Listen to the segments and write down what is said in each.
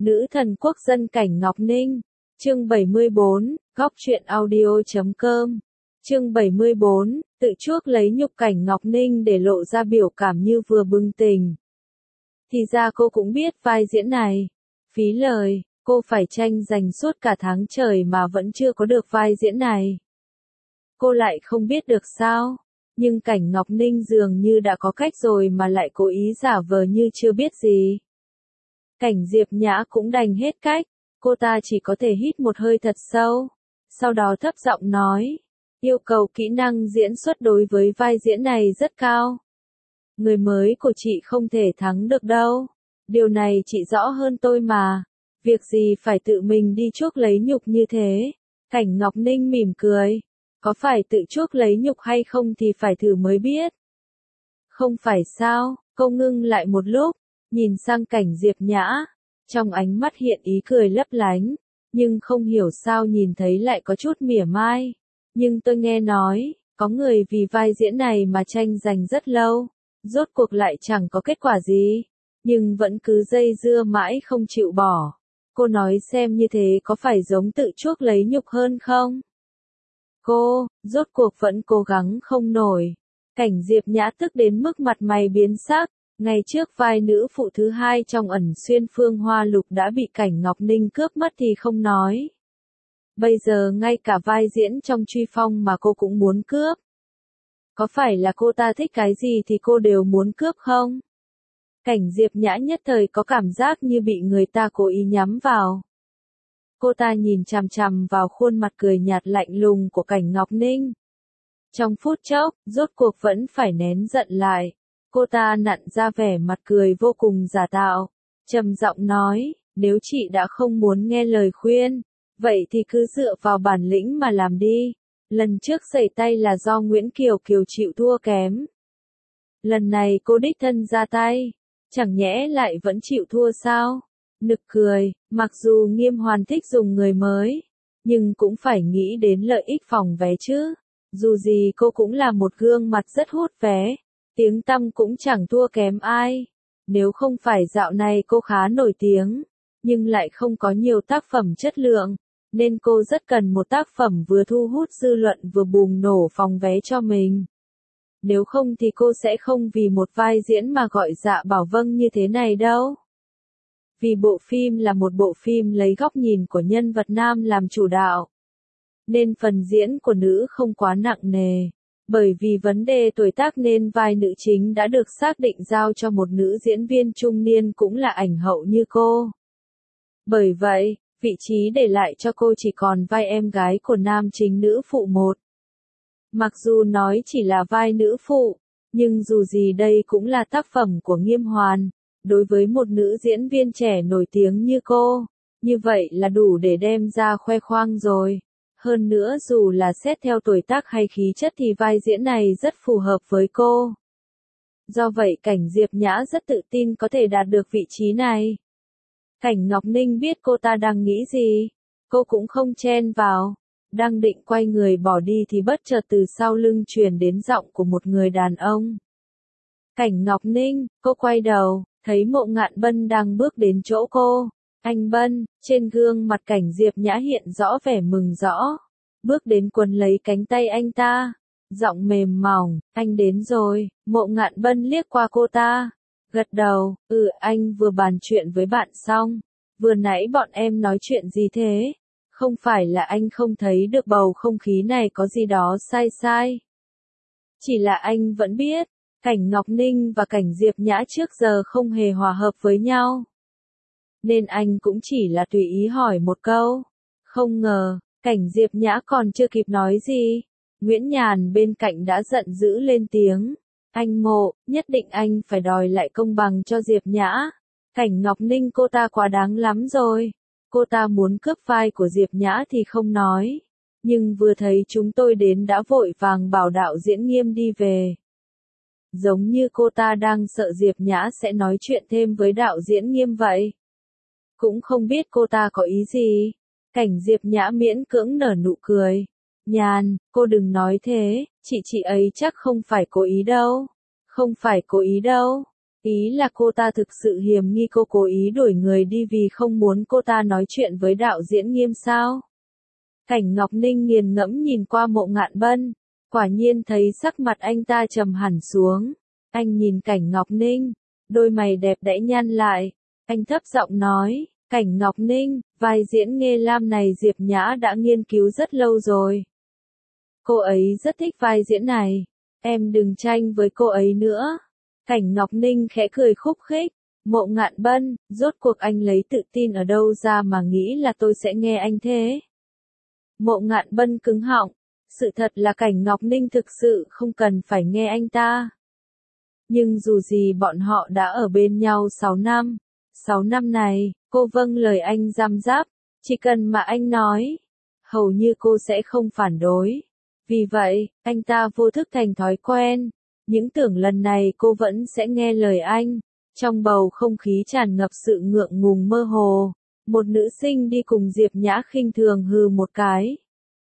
Nữ thần quốc dân Cảnh Ngọc Ninh. Chương 74, góc truyện audio.com. Chương 74, tự chuốc lấy nhục Cảnh Ngọc Ninh để lộ ra biểu cảm như vừa bừng tỉnh. Thì ra cô cũng biết vai diễn này. Phí lời, cô phải tranh giành suốt cả tháng trời mà vẫn chưa có được vai diễn này. Cô lại không biết được sao? Nhưng Cảnh Ngọc Ninh dường như đã có cách rồi mà lại cố ý giả vờ như chưa biết gì. Cảnh Diệp Nhã cũng đành hết cách, cô ta chỉ có thể hít một hơi thật sâu, sau đó thấp giọng nói, yêu cầu kỹ năng diễn xuất đối với vai diễn này rất cao. Người mới của chị không thể thắng được đâu, điều này chị rõ hơn tôi mà, việc gì phải tự mình đi chuốc lấy nhục như thế. Cảnh Ngọc Ninh mỉm cười, có phải tự chuốc lấy nhục hay không thì phải thử mới biết. Không phải sao? Cô ngưng lại một lúc, nhìn sang Cảnh Diệp Nhã, trong ánh mắt hiện ý cười lấp lánh, nhưng không hiểu sao nhìn thấy lại có chút mỉa mai. Nhưng tôi nghe nói, có người vì vai diễn này mà tranh giành rất lâu, rốt cuộc lại chẳng có kết quả gì, nhưng vẫn cứ dây dưa mãi không chịu bỏ. Cô nói xem như thế có phải giống tự chuốc lấy nhục hơn không? Cô, rốt cuộc vẫn cố gắng không nổi. Cảnh Diệp Nhã tức đến mức mặt mày biến sắc. Ngày trước vai nữ phụ thứ hai trong Ẩn Xuyên Phương Hoa Lục đã bị Cảnh Ngọc Ninh cướp mất thì không nói. Bây giờ ngay cả vai diễn trong Truy Phong mà cô cũng muốn cướp. Có phải là cô ta thích cái gì thì cô đều muốn cướp không? Cảnh Diệp Nhã nhất thời có cảm giác như bị người ta cố ý nhắm vào. Cô ta nhìn chằm chằm vào khuôn mặt cười nhạt lạnh lùng của Cảnh Ngọc Ninh. Trong phút chốc, rốt cuộc vẫn phải nén giận lại. Cô ta nặn ra vẻ mặt cười vô cùng giả tạo, trầm giọng nói, nếu chị đã không muốn nghe lời khuyên, vậy thì cứ dựa vào bản lĩnh mà làm đi. Lần trước sẩy tay là do Nguyễn Kiều Kiều chịu thua kém. Lần này cô đích thân ra tay, chẳng nhẽ lại vẫn chịu thua sao? Nực cười, mặc dù Nghiêm Hoàn thích dùng người mới, nhưng cũng phải nghĩ đến lợi ích phòng vé chứ. Dù gì cô cũng là một gương mặt rất hút vé. Tiếng tăm cũng chẳng thua kém ai. Nếu không phải dạo này cô khá nổi tiếng, nhưng lại không có nhiều tác phẩm chất lượng, nên cô rất cần một tác phẩm vừa thu hút dư luận vừa bùng nổ phòng vé cho mình. Nếu không thì cô sẽ không vì một vai diễn mà gọi dạ bảo vâng như thế này đâu. Vì bộ phim là một bộ phim lấy góc nhìn của nhân vật nam làm chủ đạo, nên phần diễn của nữ không quá nặng nề. Bởi vì vấn đề tuổi tác nên vai nữ chính đã được xác định giao cho một nữ diễn viên trung niên cũng là ảnh hậu như cô. Bởi vậy, vị trí để lại cho cô chỉ còn vai em gái của nam chính nữ phụ một. Mặc dù nói chỉ là vai nữ phụ, nhưng dù gì đây cũng là tác phẩm của Nghiêm Hoàn. Đối với một nữ diễn viên trẻ nổi tiếng như cô, như vậy là đủ để đem ra khoe khoang rồi. Hơn nữa dù là xét theo tuổi tác hay khí chất thì vai diễn này rất phù hợp với cô. Do vậy Cảnh Diệp Nhã rất tự tin có thể đạt được vị trí này. Cảnh Ngọc Ninh biết cô ta đang nghĩ gì, cô cũng không chen vào. Đang định quay người bỏ đi thì bất chợt từ sau lưng truyền đến giọng của một người đàn ông. Cảnh Ngọc Ninh, cô quay đầu, thấy Mộ Ngạn Bân đang bước đến chỗ cô. Anh Bân, trên gương mặt Cảnh Diệp Nhã hiện rõ vẻ mừng rõ. Bước đến quấn lấy cánh tay anh ta. Giọng mềm mỏng, anh đến rồi. Mộ Ngạn Bân liếc qua cô ta. Gật đầu, anh vừa bàn chuyện với bạn xong. Vừa nãy bọn em nói chuyện gì thế? Không phải là anh không thấy được bầu không khí này có gì đó sai sai. Chỉ là anh vẫn biết, Cảnh Ngọc Ninh và Cảnh Diệp Nhã trước giờ không hề hòa hợp với nhau. Nên anh cũng chỉ là tùy ý hỏi một câu. Không ngờ, Cảnh Diệp Nhã còn chưa kịp nói gì. Nguyễn Nhàn bên cạnh đã giận dữ lên tiếng. Anh Mộ, nhất định anh phải đòi lại công bằng cho Diệp Nhã. Cảnh Ngọc Ninh cô ta quá đáng lắm rồi. Cô ta muốn cướp vai của Diệp Nhã thì không nói. Nhưng vừa thấy chúng tôi đến đã vội vàng bảo đạo diễn Nghiêm đi về. Giống như cô ta đang sợ Diệp Nhã sẽ nói chuyện thêm với đạo diễn Nghiêm vậy. Cũng không biết cô ta có ý gì. Cảnh Diệp Nhã miễn cưỡng nở nụ cười. Nhàn, cô đừng nói thế, chị ấy chắc không phải cố ý đâu. Không phải cố ý đâu. Ý là cô ta thực sự hiềm nghi cô cố ý đuổi người đi vì không muốn cô ta nói chuyện với đạo diễn Nghiêm sao? Cảnh Ngọc Ninh nghiền ngẫm nhìn qua Mộ Ngạn Bân, quả nhiên thấy sắc mặt anh ta trầm hẳn xuống. Anh nhìn Cảnh Ngọc Ninh, đôi mày đẹp đẽ nhăn lại, anh thấp giọng nói, Cảnh Ngọc Ninh, vai diễn Nghê Lam này Diệp Nhã đã nghiên cứu rất lâu rồi. Cô ấy rất thích vai diễn này, em đừng tranh với cô ấy nữa. Cảnh Ngọc Ninh khẽ cười khúc khích, Mộ Ngạn Bân, rốt cuộc anh lấy tự tin ở đâu ra mà nghĩ là tôi sẽ nghe anh thế? Mộ Ngạn Bân cứng họng, sự thật là Cảnh Ngọc Ninh thực sự không cần phải nghe anh ta. Nhưng dù gì bọn họ đã ở bên nhau 6 năm. 6 năm này, cô vâng lời anh răm rắp, chỉ cần mà anh nói, hầu như cô sẽ không phản đối. Vì vậy, anh ta vô thức thành thói quen, những tưởng lần này cô vẫn sẽ nghe lời anh. Trong bầu không khí tràn ngập sự ngượng ngùng mơ hồ, một nữ sinh đi cùng Diệp Nhã khinh thường hừ một cái.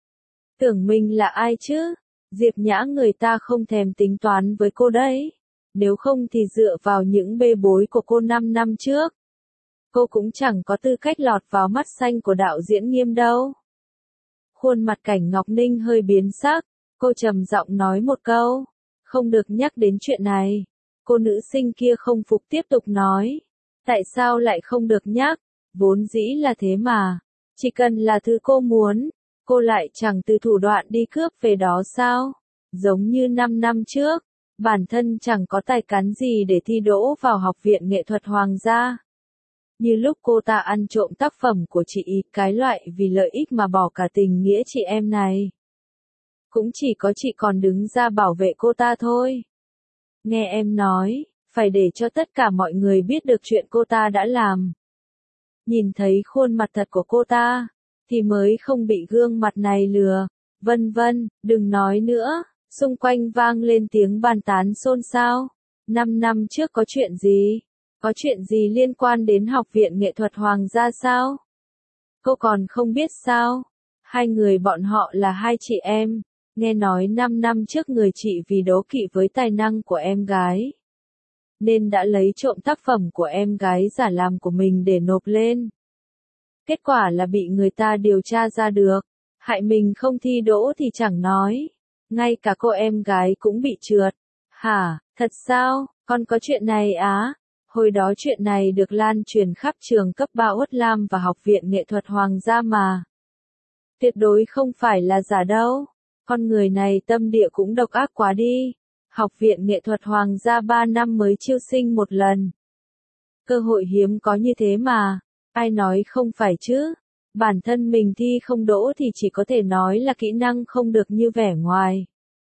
Tưởng mình là ai chứ? Diệp Nhã người ta không thèm tính toán với cô đấy. Nếu không thì dựa vào những bê bối của cô 5 năm trước, cô cũng chẳng có tư cách lọt vào mắt xanh của đạo diễn Nghiêm đâu. Khuôn mặt Cảnh Ngọc Ninh hơi biến sắc, cô trầm giọng nói một câu, không được nhắc đến chuyện này. Cô nữ sinh kia không phục tiếp tục nói, tại sao lại không được nhắc, vốn dĩ là thế mà, chỉ cần là thứ cô muốn, cô lại chẳng từ thủ đoạn đi cướp về đó sao, giống như 5 năm trước. Bản thân chẳng có tài cán gì để thi đỗ vào Học viện Nghệ thuật Hoàng gia. Như lúc cô ta ăn trộm tác phẩm của chị ý, cái loại vì lợi ích mà bỏ cả tình nghĩa chị em này. Cũng chỉ có chị còn đứng ra bảo vệ cô ta thôi. Nghe em nói, phải để cho tất cả mọi người biết được chuyện cô ta đã làm. Nhìn thấy khuôn mặt thật của cô ta, thì mới không bị gương mặt này lừa. Vân vân, đừng nói nữa. Xung quanh vang lên tiếng bàn tán xôn xao. 5 năm trước có chuyện gì? Có chuyện gì liên quan đến Học viện Nghệ thuật Hoàng gia sao? Cô còn không biết sao? Hai người bọn họ là hai chị em. Nghe nói 5 năm trước người chị vì đố kỵ với tài năng của em gái, nên đã lấy trộm tác phẩm của em gái giả làm của mình để nộp lên. Kết quả là bị người ta điều tra ra được. Hại mình không thi đỗ thì chẳng nói. Ngay cả cô em gái cũng bị trượt. Hả, thật sao, con có chuyện này á? Hồi đó chuyện này được lan truyền khắp trường cấp 3 Uất Lam và Học viện Nghệ thuật Hoàng gia mà. Tuyệt đối không phải là giả đâu. Con người này tâm địa cũng độc ác quá đi. Học viện Nghệ thuật Hoàng gia 3 năm mới chiêu sinh một lần. Cơ hội hiếm có như thế mà. Ai nói không phải chứ? Bản thân mình thi không đỗ thì chỉ có thể nói là kỹ năng không được như vẻ ngoài.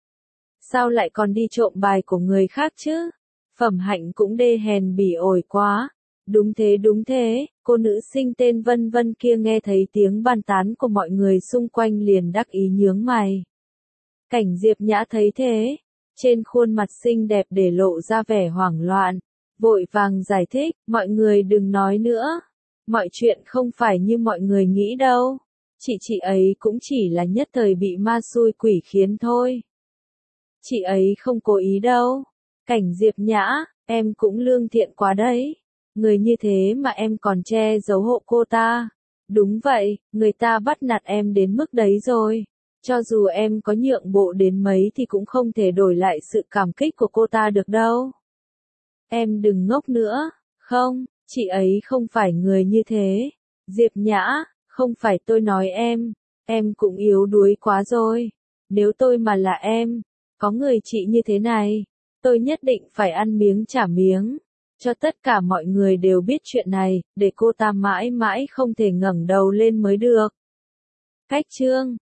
Sao lại còn đi trộm bài của người khác chứ? Phẩm hạnh cũng đê hèn bỉ ổi quá. Đúng thế, cô nữ sinh tên Vân Vân kia nghe thấy tiếng bàn tán của mọi người xung quanh liền đắc ý nhướng mày. Cảnh Diệp Nhã thấy thế, trên khuôn mặt xinh đẹp để lộ ra vẻ hoảng loạn, vội vàng giải thích, mọi người đừng nói nữa. Mọi chuyện không phải như mọi người nghĩ đâu. Chị ấy cũng chỉ là nhất thời bị ma xui quỷ khiến thôi. Chị ấy không cố ý đâu. Cảnh Diệp Nhã, em cũng lương thiện quá đấy. Người như thế mà em còn che giấu hộ cô ta. Đúng vậy, người ta bắt nạt em đến mức đấy rồi. Cho dù em có nhượng bộ đến mấy thì cũng không thể đổi lại sự cảm kích của cô ta được đâu. Em đừng ngốc nữa, không, chị ấy không phải người như thế. Diệp Nhã, không phải tôi nói em cũng yếu đuối quá rồi. Nếu tôi mà là em, có người chị như thế này, tôi nhất định phải ăn miếng trả miếng. Cho tất cả mọi người đều biết chuyện này, để cô ta mãi mãi không thể ngẩng đầu lên mới được. Cách chương